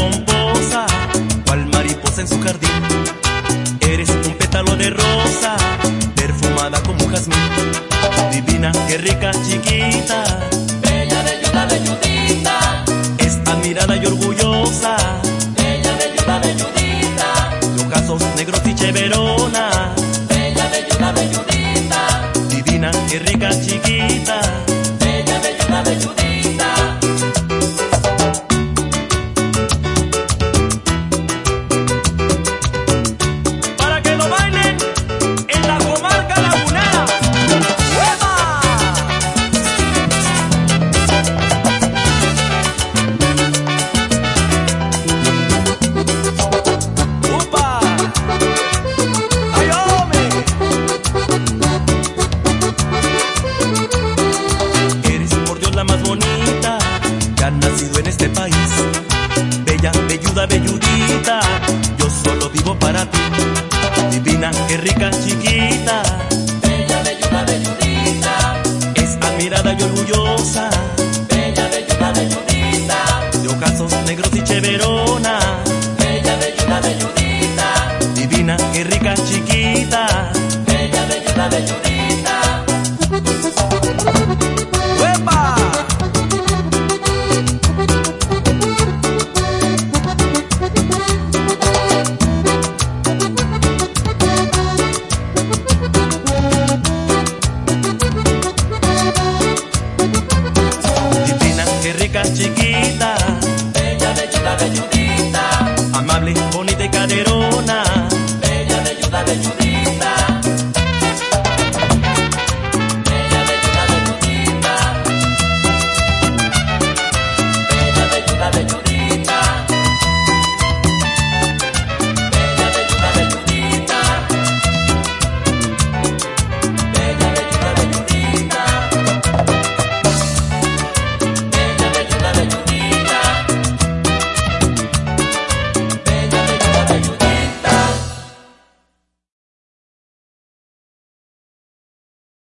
pomposa, cual mariposa en su jardín. Eres un pétalo de rosa, perfumada como un jazmín. Divina, qué rica, chiquita, bella, velluda, velludita, es admirada y orgullosa, bella, velluda, velludita, de ojazos negros y cheverona. bella, velluda, velludita, Divina, qué rica, chiquita, bella, velluda, velludita. para que lo bailen en la comarca lagunera. ¡Uepa! ¡Upa! ¡Ay, hombre! Eres por Dios la más bonita que ha nacido en este país. Bella, velluda, velludita, yo solo vivo para ti. Divina, qué rica, chiquita, Bella, velluda, velludita, es admirada y orgullosa, bella, velluda, velludita, de ojazos negros y cheverona. bella, velluda, velludita, Divina, qué rica, chiquita. bella, velluda, velludita. ¡Uepa! Divina, qué rica, chiquita, Bella, velluda, velludita, amable, bonita y caderona. bella, velluda, velludita.